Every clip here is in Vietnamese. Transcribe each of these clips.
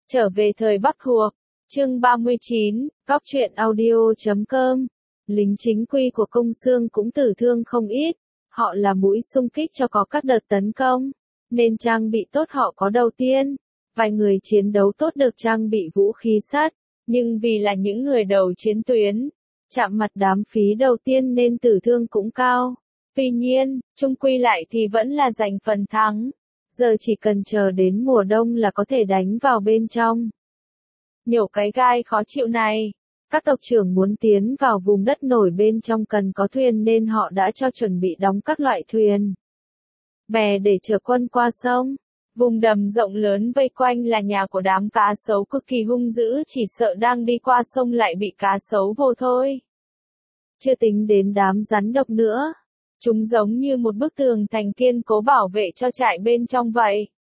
Trở về thời Bắc thuộc, chương 39, góc truyện audio.com. Lính chính quy của Công Xương cũng tử thương không ít, họ là mũi xung kích cho có các đợt tấn công, nên trang bị tốt họ có đầu tiên. Vài người chiến đấu tốt được trang bị vũ khí sắt, nhưng vì là những người đầu chiến tuyến, chạm mặt đám phí đầu tiên nên tử thương cũng cao. Tuy nhiên, chung quy lại thì vẫn là giành phần thắng. Giờ chỉ cần chờ đến mùa đông là có thể đánh vào bên trong. Nhổ cái gai khó chịu này, các tộc trưởng muốn tiến vào vùng đất nổi bên trong cần có thuyền nên họ đã cho chuẩn bị đóng các loại thuyền, bè để chở quân qua sông. Vùng đầm rộng lớn vây quanh là nhà của đám cá sấu cực kỳ hung dữ, chỉ sợ đang đi qua sông lại bị cá sấu vồ thôi. Chưa tính đến đám rắn độc nữa. Chúng giống như một bức tường thành kiên cố bảo vệ cho trại bên trong vậy.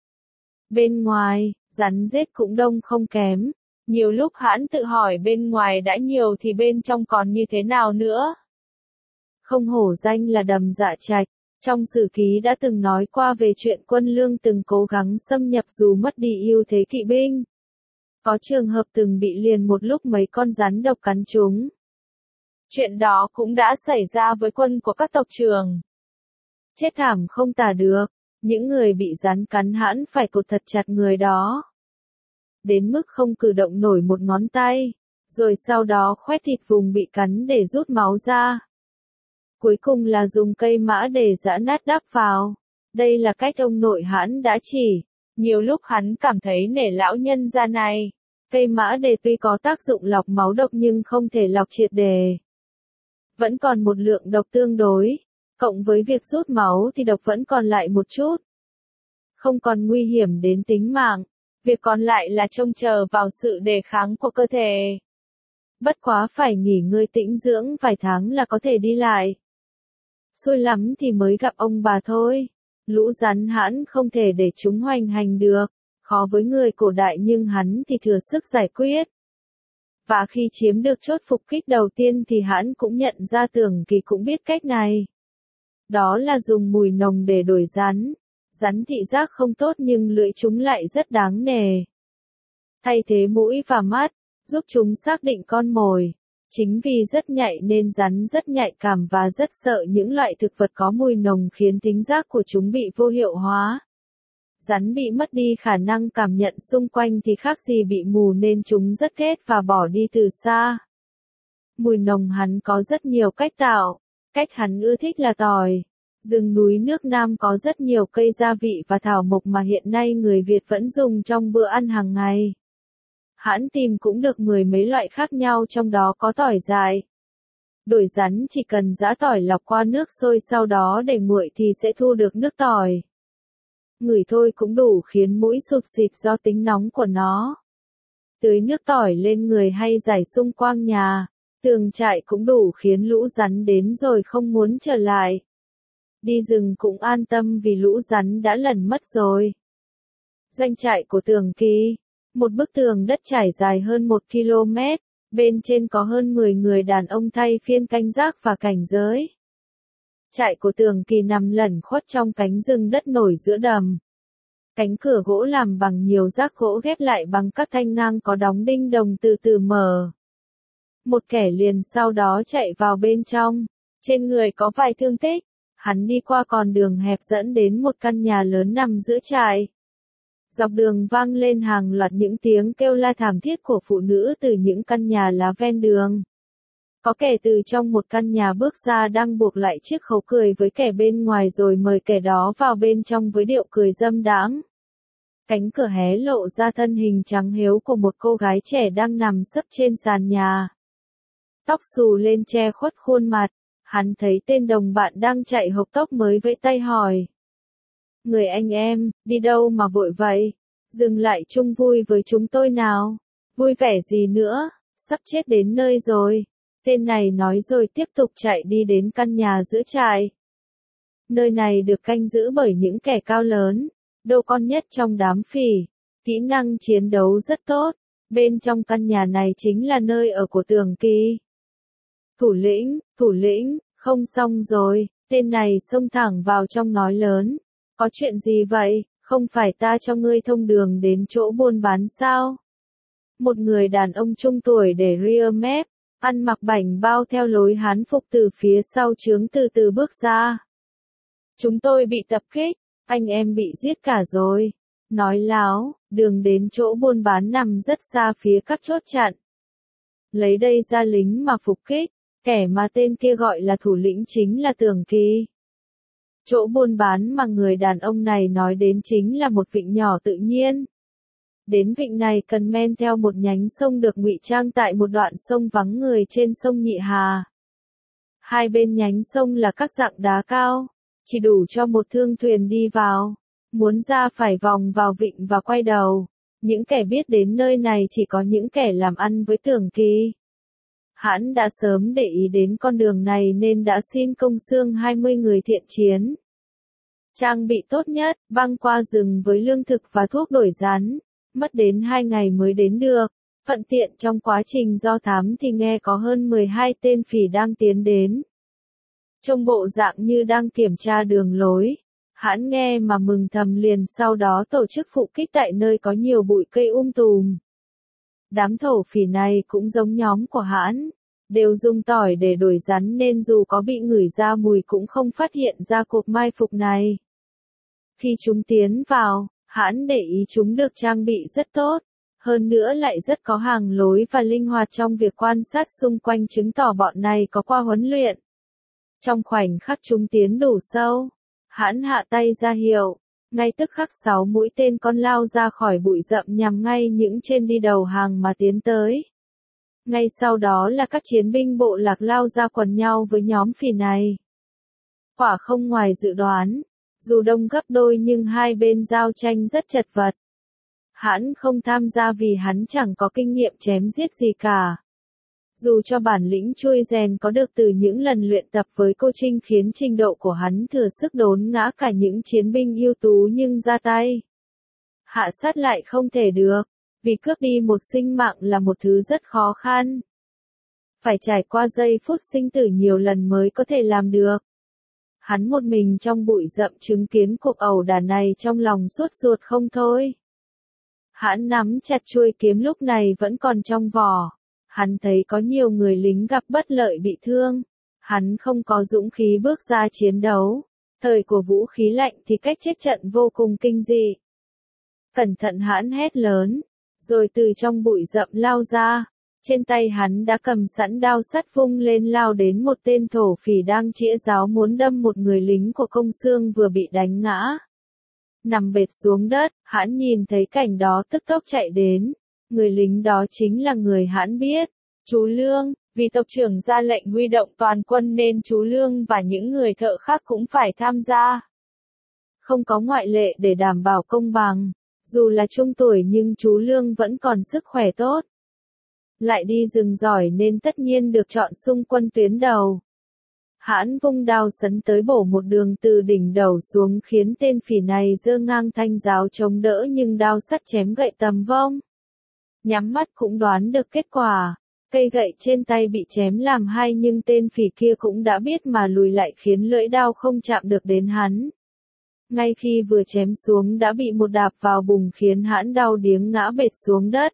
Bên ngoài, rắn rết cũng đông không kém. Nhiều lúc Hãn tự hỏi bên ngoài đã nhiều thì bên trong còn như thế nào nữa. Không hổ danh là đầm Dạ Trạch, trong sử ký đã từng nói qua về chuyện quân Lương từng cố gắng xâm nhập dù mất đi ưu thế kỵ binh. Có trường hợp từng bị liền một lúc mấy con rắn độc cắn chúng. Chuyện đó cũng đã xảy ra với quân của các tộc trưởng. Chết thảm không tả được, những người bị rắn cắn Hãn phải cột thật chặt người đó. Đến mức không cử động nổi một ngón tay, rồi sau đó khoét thịt vùng bị cắn để rút máu ra. Cuối cùng là dùng cây mã để giã nát đắp vào. Đây là cách ông nội Hãn đã chỉ. Nhiều lúc hắn cảm thấy nể lão nhân gia này. Cây mã đề tuy có tác dụng lọc máu độc nhưng không thể lọc triệt đề. Vẫn còn một lượng độc tương đối, cộng với việc rút máu thì độc vẫn còn lại một chút. Không còn nguy hiểm đến tính mạng, việc còn lại là trông chờ vào sự đề kháng của cơ thể. Bất quá phải nghỉ ngơi tĩnh dưỡng vài tháng là có thể đi lại. Xui lắm thì mới gặp ông bà thôi. Lũ rắn Hãn không thể để chúng hoành hành được, khó với người cổ đại nhưng hắn thì thừa sức giải quyết. Và khi chiếm được chốt phục kích đầu tiên thì Hãn cũng nhận ra Tưởng Kỳ cũng biết cách này. Đó là dùng mùi nồng để đuổi rắn. Rắn thị giác không tốt nhưng lưỡi chúng lại rất đáng nề. Thay thế mũi và mắt, giúp chúng xác định con mồi. Chính vì rất nhạy nên rắn rất nhạy cảm và rất sợ những loại thực vật có mùi nồng khiến thính giác của chúng bị vô hiệu hóa. Rắn bị mất đi khả năng cảm nhận xung quanh thì khác gì bị mù nên chúng rất ghét và bỏ đi từ xa. Mùi nồng hắn có rất nhiều cách tạo. Cách hắn ưa thích là tỏi. Rừng núi nước Nam có rất nhiều cây gia vị và thảo mộc mà hiện nay người Việt vẫn dùng trong bữa ăn hàng ngày. Hãn tìm cũng được 10 mấy loại khác nhau trong đó có tỏi dại. Đuổi rắn chỉ cần giã tỏi lọc qua nước sôi sau đó để nguội thì sẽ thu được nước tỏi. Ngửi thôi cũng đủ khiến mũi sụt xịt do tính nóng của nó. Tưới nước tỏi lên người hay rải xung quanh nhà, tường trại cũng đủ khiến lũ rắn đến rồi không muốn trở lại. Đi rừng cũng an tâm vì lũ rắn đã lần mất rồi. Doanh trại của Tưởng Kỳ, một bức tường đất trải dài hơn 1 km, bên trên có hơn 10 người đàn ông thay phiên canh gác và cảnh giới. Trại của Tưởng Kỳ nằm lẩn khuất trong cánh rừng đất nổi giữa đầm. Cánh cửa gỗ làm bằng nhiều rác gỗ ghép lại bằng các thanh ngang có đóng đinh đồng từ từ mở. Một kẻ liền sau đó chạy vào bên trong, trên người có vài thương tích. Hắn đi qua con đường hẹp dẫn đến một căn nhà lớn nằm giữa trại. Dọc đường vang lên hàng loạt những tiếng kêu la thảm thiết của phụ nữ từ những căn nhà lá ven đường. Có kẻ từ trong một căn nhà bước ra đang buộc lại chiếc khấu cười với kẻ bên ngoài rồi mời kẻ đó vào bên trong với điệu cười dâm đãng. Cánh cửa hé lộ ra thân hình trắng hiếu của một cô gái trẻ đang nằm sấp trên sàn nhà. Tóc xù lên che khuất khuôn mặt. Hắn thấy tên đồng bạn đang chạy hộc tốc mới vẫy tay hỏi. Người anh em, đi đâu mà vội vậy? Dừng lại chung vui với chúng tôi nào. Vui vẻ gì nữa, sắp chết đến nơi rồi. Tên này nói rồi tiếp tục chạy đi đến căn nhà giữa trại. Nơi này được canh giữ bởi những kẻ cao lớn, đô con nhất trong đám phỉ. Kỹ năng chiến đấu rất tốt. Bên trong căn nhà này chính là nơi ở của Tưởng Kỳ. Thủ lĩnh, không xong rồi, tên này xông thẳng vào trong nói lớn. Có chuyện gì vậy, không phải ta cho ngươi thông đường đến chỗ buôn bán sao? một người đàn ông trung tuổi để ria mép, ăn mặc bảnh bao theo lối Hán phục từ phía sau trướng từ từ bước ra. Chúng tôi bị tập kích, anh em bị giết cả rồi. Nói láo, đường đến chỗ buôn bán nằm rất xa phía các chốt chặn. Lấy đây ra lính mà phục kích, kẻ mà tên kia gọi là thủ lĩnh chính là Tưởng Kỳ. Chỗ buôn bán mà người đàn ông này nói đến chính là một vịnh nhỏ tự nhiên. Đến vịnh này cần men theo một nhánh sông được ngụy trang tại một đoạn sông vắng người trên sông Nhị Hà. Hai bên nhánh sông là các dạng đá cao, chỉ đủ cho một thương thuyền đi vào. Muốn ra phải vòng vào vịnh và quay đầu. Những kẻ biết đến nơi này chỉ có những kẻ làm ăn với Tưởng Kỳ. Hãn đã sớm để ý đến con đường này nên đã xin Công Xương 20 người thiện chiến. Trang bị tốt nhất, băng qua rừng với lương thực và thuốc đuổi rắn. Mất đến 2 ngày mới đến được. Thuận tiện trong quá trình do thám thì nghe có hơn 12 tên phỉ đang tiến đến. Trông bộ dạng như đang kiểm tra đường lối. Hãn nghe mà mừng thầm liền, sau đó tổ chức phục kích tại nơi có nhiều bụi cây tùm. Đám thổ phỉ này cũng giống nhóm của Hãn, đều dùng tỏi để đuổi rắn nên dù có bị ngửi ra mùi cũng không phát hiện ra cuộc mai phục này. Khi chúng tiến vào, Hãn để ý chúng được trang bị rất tốt, hơn nữa lại rất có hàng lối và linh hoạt trong việc quan sát xung quanh, chứng tỏ bọn này có qua huấn luyện. Trong khoảnh khắc chúng tiến đủ sâu, Hãn hạ tay ra hiệu, ngay tức khắc 6 mũi tên con lao ra khỏi bụi rậm nhằm ngay những trên đi đầu hàng mà tiến tới. Ngay sau đó là các chiến binh bộ lạc lao ra quần nhau với nhóm phỉ này. Quả không ngoài dự đoán, dù đông gấp đôi nhưng hai bên giao tranh rất chật vật. Hãn không tham gia vì hắn chẳng có kinh nghiệm chém giết gì cả. Dù cho bản lĩnh chui rèn có được từ những lần luyện tập với cô Trinh khiến trình độ của hắn thừa sức đốn ngã cả những chiến binh ưu tú, nhưng ra tay hạ sát lại không thể được, vì cướp đi một sinh mạng là một thứ rất khó khăn. Phải trải qua giây phút sinh tử nhiều lần mới có thể làm được. Hắn một mình trong bụi rậm chứng kiến cuộc ẩu đả này trong lòng sốt ruột không thôi. Hãn nắm chặt chuôi kiếm lúc này vẫn còn trong vỏ. Hắn thấy có nhiều người lính gặp bất lợi bị thương. Hắn không có dũng khí bước ra chiến đấu. Thời của vũ khí lạnh thì cách chết trận vô cùng kinh dị. Cẩn thận, Hãn hét lớn, rồi từ trong bụi rậm lao ra. Trên tay hắn đã cầm sẵn đao sắt vung lên lao đến một tên thổ phỉ đang chĩa giáo muốn đâm một người lính của Công Xương vừa bị đánh ngã. Nằm bệt xuống đất, Hãn nhìn thấy cảnh đó tức tốc chạy đến. Người lính đó chính là người Hãn biết, chú Lương. Vì tộc trưởng ra lệnh huy động toàn quân nên chú Lương và những người thợ khác cũng phải tham gia. Không có ngoại lệ để đảm bảo công bằng. Dù là trung tuổi nhưng chú Lương vẫn còn sức khỏe tốt. Lại đi rừng giỏi nên tất nhiên được chọn xung quân tuyến đầu. Hãn vung đao sấn tới bổ một đường từ đỉnh đầu xuống khiến tên phỉ này giơ ngang thanh giáo chống đỡ, nhưng đao sắt chém gậy tầm vông. Nhắm mắt cũng đoán được kết quả. Cây gậy trên tay bị chém làm hai nhưng tên phỉ kia cũng đã biết mà lùi lại khiến lưỡi đao không chạm được đến hắn. Ngay khi vừa chém xuống đã bị một đạp vào bụng khiến Hãn đau điếng ngã bệt xuống đất.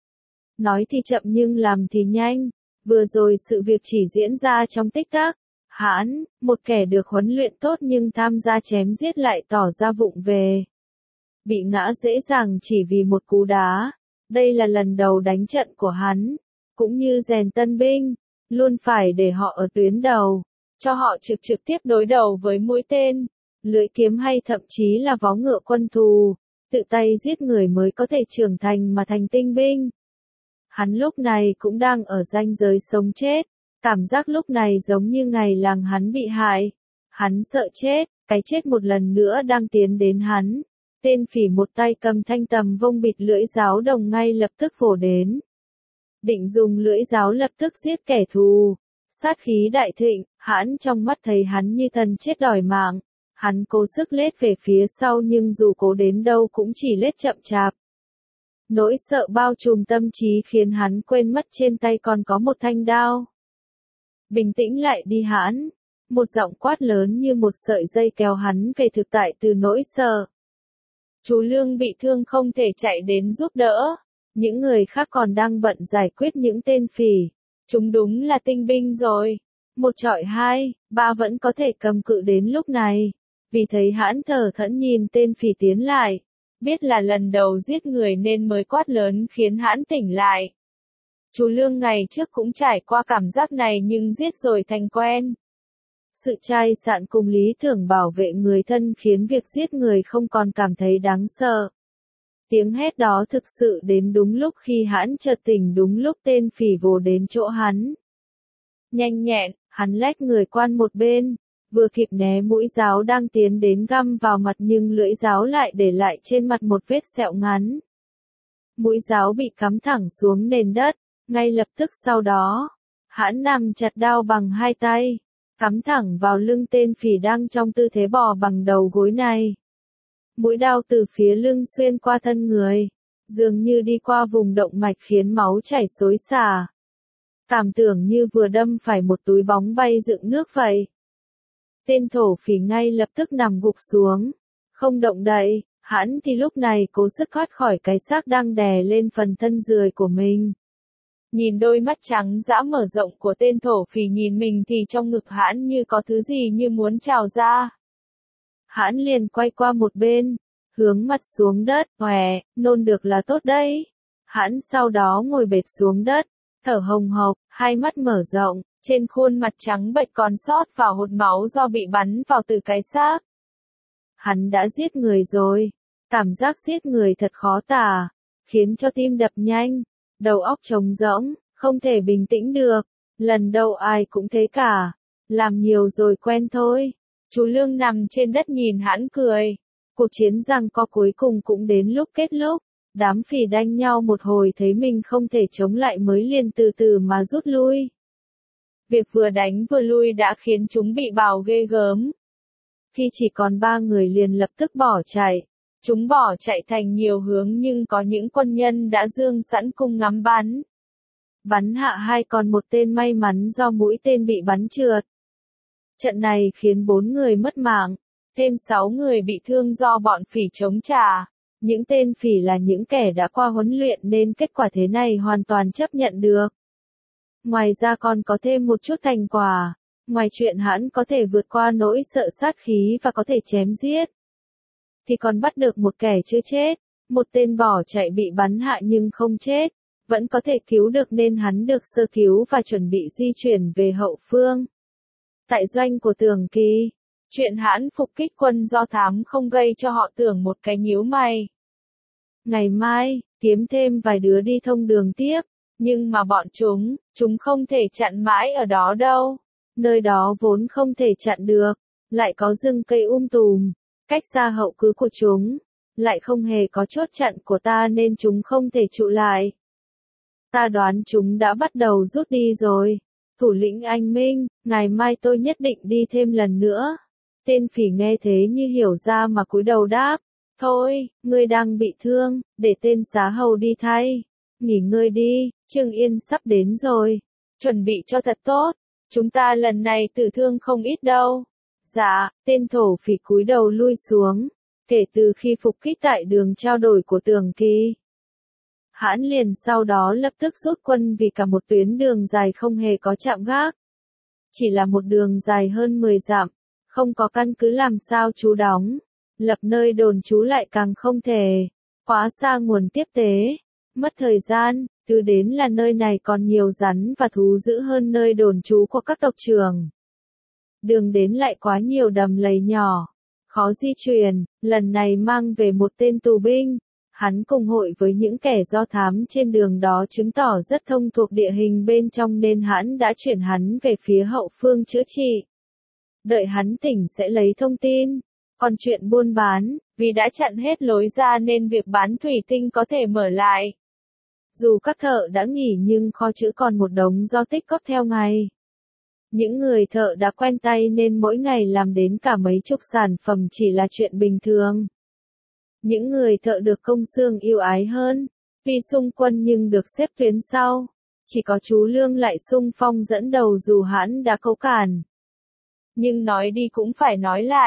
Nói thì chậm nhưng làm thì nhanh. Vừa rồi sự việc chỉ diễn ra trong tích tắc. Hãn, một kẻ được huấn luyện tốt nhưng tham gia chém giết lại tỏ ra vụng về. Bị ngã dễ dàng chỉ vì một cú đá. Đây là lần đầu đánh trận của hắn. Cũng như rèn tân binh, luôn phải để họ ở tuyến đầu. Cho họ trực tiếp đối đầu với mũi tên, lưỡi kiếm hay thậm chí là vó ngựa quân thù. Tự tay giết người mới có thể trưởng thành mà thành tinh binh. Hắn lúc này cũng đang ở ranh giới sống chết. Cảm giác lúc này giống như ngày làng hắn bị hại. Hắn sợ chết, cái chết một lần nữa đang tiến đến hắn. Tên phỉ một tay cầm thanh tầm vông bịt lưỡi giáo đồng ngay lập tức vồ đến. Định dùng lưỡi giáo lập tức giết kẻ thù. Sát khí đại thịnh, Hãn trong mắt thấy hắn như thần chết đòi mạng. Hắn cố sức lết về phía sau nhưng dù cố đến đâu cũng chỉ lết chậm chạp. Nỗi sợ bao trùm tâm trí khiến hắn quên mất trên tay còn có một thanh đao. Bình tĩnh lại đi Hãn. Một giọng quát lớn như một sợi dây kéo hắn về thực tại từ nỗi sợ. Chú Lương bị thương không thể chạy đến giúp đỡ. Những người khác còn đang bận giải quyết những tên phỉ. Chúng đúng là tinh binh rồi. Một chọi hai, ba vẫn có thể cầm cự đến lúc này. Vì thấy Hãn thở thẫn nhìn tên phỉ tiến lại. Biết là lần đầu giết người nên mới quát lớn khiến Hãn tỉnh lại. Chú Lương ngày trước cũng trải qua cảm giác này nhưng giết rồi thành quen. Sự chai sạn cùng lý tưởng bảo vệ người thân khiến việc giết người không còn cảm thấy đáng sợ. Tiếng hét đó thực sự đến đúng lúc khi Hãn chợt tỉnh, đúng lúc tên phỉ vồ đến chỗ hắn. Nhanh nhẹn, hắn lách người qua một bên, vừa kịp né mũi giáo đang tiến đến găm vào mặt nhưng lưỡi giáo lại để lại trên mặt một vết sẹo ngắn. Mũi giáo bị cắm thẳng xuống nền đất, ngay lập tức sau đó, Hãn nằm chặt đao bằng hai tay, cắm thẳng vào lưng tên phỉ đang trong tư thế bò bằng đầu gối này. Mũi đao từ phía lưng xuyên qua thân người, dường như đi qua vùng động mạch khiến máu chảy xối xả. Cảm tưởng như vừa đâm phải một túi bóng bay dựng nước vậy. Tên thổ phỉ ngay lập tức nằm gục xuống, không động đậy. Hãn thì lúc này cố sức thoát khỏi cái xác đang đè lên phần thân rười của mình. Nhìn đôi mắt trắng dã mở rộng của tên thổ phỉ nhìn mình thì trong ngực Hãn như có thứ gì như muốn trào ra. Hãn liền quay qua một bên, hướng mặt xuống đất, "Khỏe, nôn được là tốt đấy." Hãn sau đó ngồi bệt xuống đất, thở hồng hộc, hai mắt mở rộng, trên khuôn mặt trắng bệch còn sót vào hột máu do bị bắn vào từ cái xác. Hắn đã giết người rồi. Cảm giác giết người thật khó tả, khiến cho tim đập nhanh, đầu óc trống rỗng, không thể bình tĩnh được. Lần đầu ai cũng thế cả, làm nhiều rồi quen thôi. Chú Lương nằm trên đất nhìn Hãn cười. Cuộc chiến giằng co cuối cùng cũng đến lúc kết thúc. Đám phỉ đánh nhau một hồi thấy mình không thể chống lại mới liền từ từ mà rút lui. Việc vừa đánh vừa lui đã khiến chúng bị bào ghê gớm. Khi chỉ còn 3 người liền lập tức bỏ chạy. Chúng bỏ chạy thành nhiều hướng nhưng có những quân nhân đã dương sẵn cung ngắm bắn. Bắn hạ hai còn một tên may mắn do mũi tên bị bắn trượt. Trận này khiến 4 người mất mạng, thêm 6 người bị thương do bọn phỉ chống trả. Những tên phỉ là những kẻ đã qua huấn luyện nên kết quả thế này hoàn toàn chấp nhận được. Ngoài ra còn có thêm một chút thành quả. Ngoài chuyện Hãn có thể vượt qua nỗi sợ sát khí và có thể chém giết, thì còn bắt được một kẻ chưa chết, một tên bỏ chạy bị bắn hạ nhưng không chết, vẫn có thể cứu được nên hắn được sơ cứu và chuẩn bị di chuyển về hậu phương. Tại doanh của Tường Kỳ, chuyện Hãn phục kích quân do thám không gây cho họ Tưởng một cái nhíu mày. Ngày mai, kiếm thêm vài đứa đi thông đường tiếp, nhưng mà bọn chúng không thể chặn mãi ở đó đâu. Nơi đó vốn không thể chặn được, lại có rừng cây tùm, cách xa hậu cứ của chúng, lại không hề có chốt chặn của ta nên chúng không thể trụ lại. Ta đoán chúng đã bắt đầu rút đi rồi. Thủ lĩnh Anh Minh, ngày mai tôi nhất định đi thêm lần nữa. Tên phỉ nghe thế như hiểu ra mà cúi đầu đáp. Thôi, ngươi đang bị thương, để tên xá hầu đi thay. Nghỉ ngơi đi, Trương Yên sắp đến rồi. Chuẩn bị cho thật tốt. Chúng ta lần này tử thương không ít đâu. Dạ, tên thổ phỉ cúi đầu lui xuống. Kể từ khi phục kích tại đường trao đổi của Tường Kỳ, Hãn liền sau đó lập tức rút quân vì cả một tuyến đường dài không hề có trạm gác. Chỉ là một đường dài hơn 10 dặm, không có căn cứ làm sao trú đóng. Lập nơi đồn trú lại càng không thể. Quá xa nguồn tiếp tế. Mất thời gian, cứ đến là nơi này còn nhiều rắn và thú dữ hơn nơi đồn trú của các tộc trưởng. Đường đến lại quá nhiều đầm lầy nhỏ, khó di chuyển, lần này mang về một tên tù binh. Hắn cùng hội với những kẻ do thám trên đường đó chứng tỏ rất thông thuộc địa hình bên trong nên Hãn đã chuyển hắn về phía hậu phương chữa trị. Đợi hắn tỉnh sẽ lấy thông tin. Còn chuyện buôn bán, vì đã chặn hết lối ra nên việc bán thủy tinh có thể mở lại. Dù các thợ đã nghỉ nhưng kho trữ còn một đống do tích góp theo ngày. Những người thợ đã quen tay nên mỗi ngày làm đến cả mấy chục sản phẩm chỉ là chuyện bình thường. Những người thợ được công xương yêu ái hơn, tuy xung quân nhưng được xếp tuyến sau. Chỉ có chú Lương lại xung phong dẫn đầu dù Hãn đã cấu cản. Nhưng nói đi cũng phải nói lại,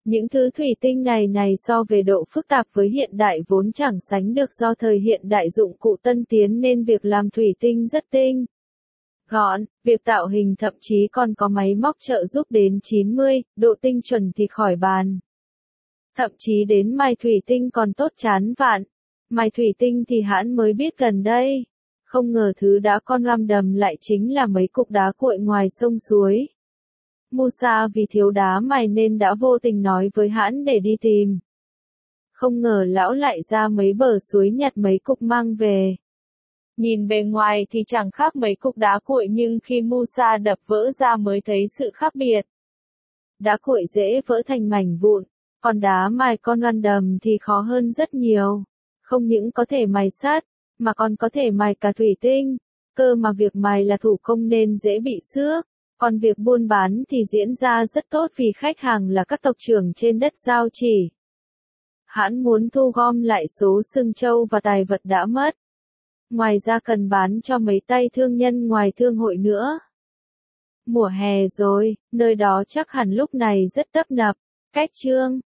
Những thứ thủy tinh này so về độ phức tạp với hiện đại vốn chẳng sánh được do thời hiện đại dụng cụ tân tiến nên việc làm thủy tinh rất tinh gọn, việc tạo hình thậm chí còn có máy móc trợ giúp đến 90 độ tinh chuẩn thì khỏi bàn. Thậm chí đến mài thủy tinh còn tốt chán vạn. Mài thủy tinh thì Hãn mới biết gần đây. Không ngờ thứ đã con răm đầm lại chính là mấy cục đá cuội ngoài sông suối. Musa vì thiếu đá mài nên đã vô tình nói với Hãn để đi tìm. Không ngờ lão lại ra mấy bờ suối nhặt mấy cục mang về. Nhìn bề ngoài thì chẳng khác mấy cục đá cuội nhưng khi Musa đập vỡ ra mới thấy sự khác biệt. Đá cuội dễ vỡ thành mảnh vụn, còn đá mài con random thì khó hơn rất nhiều. Không những có thể mài sắt, mà còn có thể mài cả thủy tinh. Cơ mà việc mài là thủ công nên dễ bị xước. Còn việc buôn bán thì diễn ra rất tốt vì khách hàng là các tộc trưởng trên đất Giao Chỉ. Hãn muốn thu gom lại số xương trâu và tài vật đã mất. Ngoài ra cần bán cho mấy tay thương nhân ngoài thương hội nữa. Mùa hè rồi, nơi đó chắc hẳn lúc này rất tấp nập. Cách chương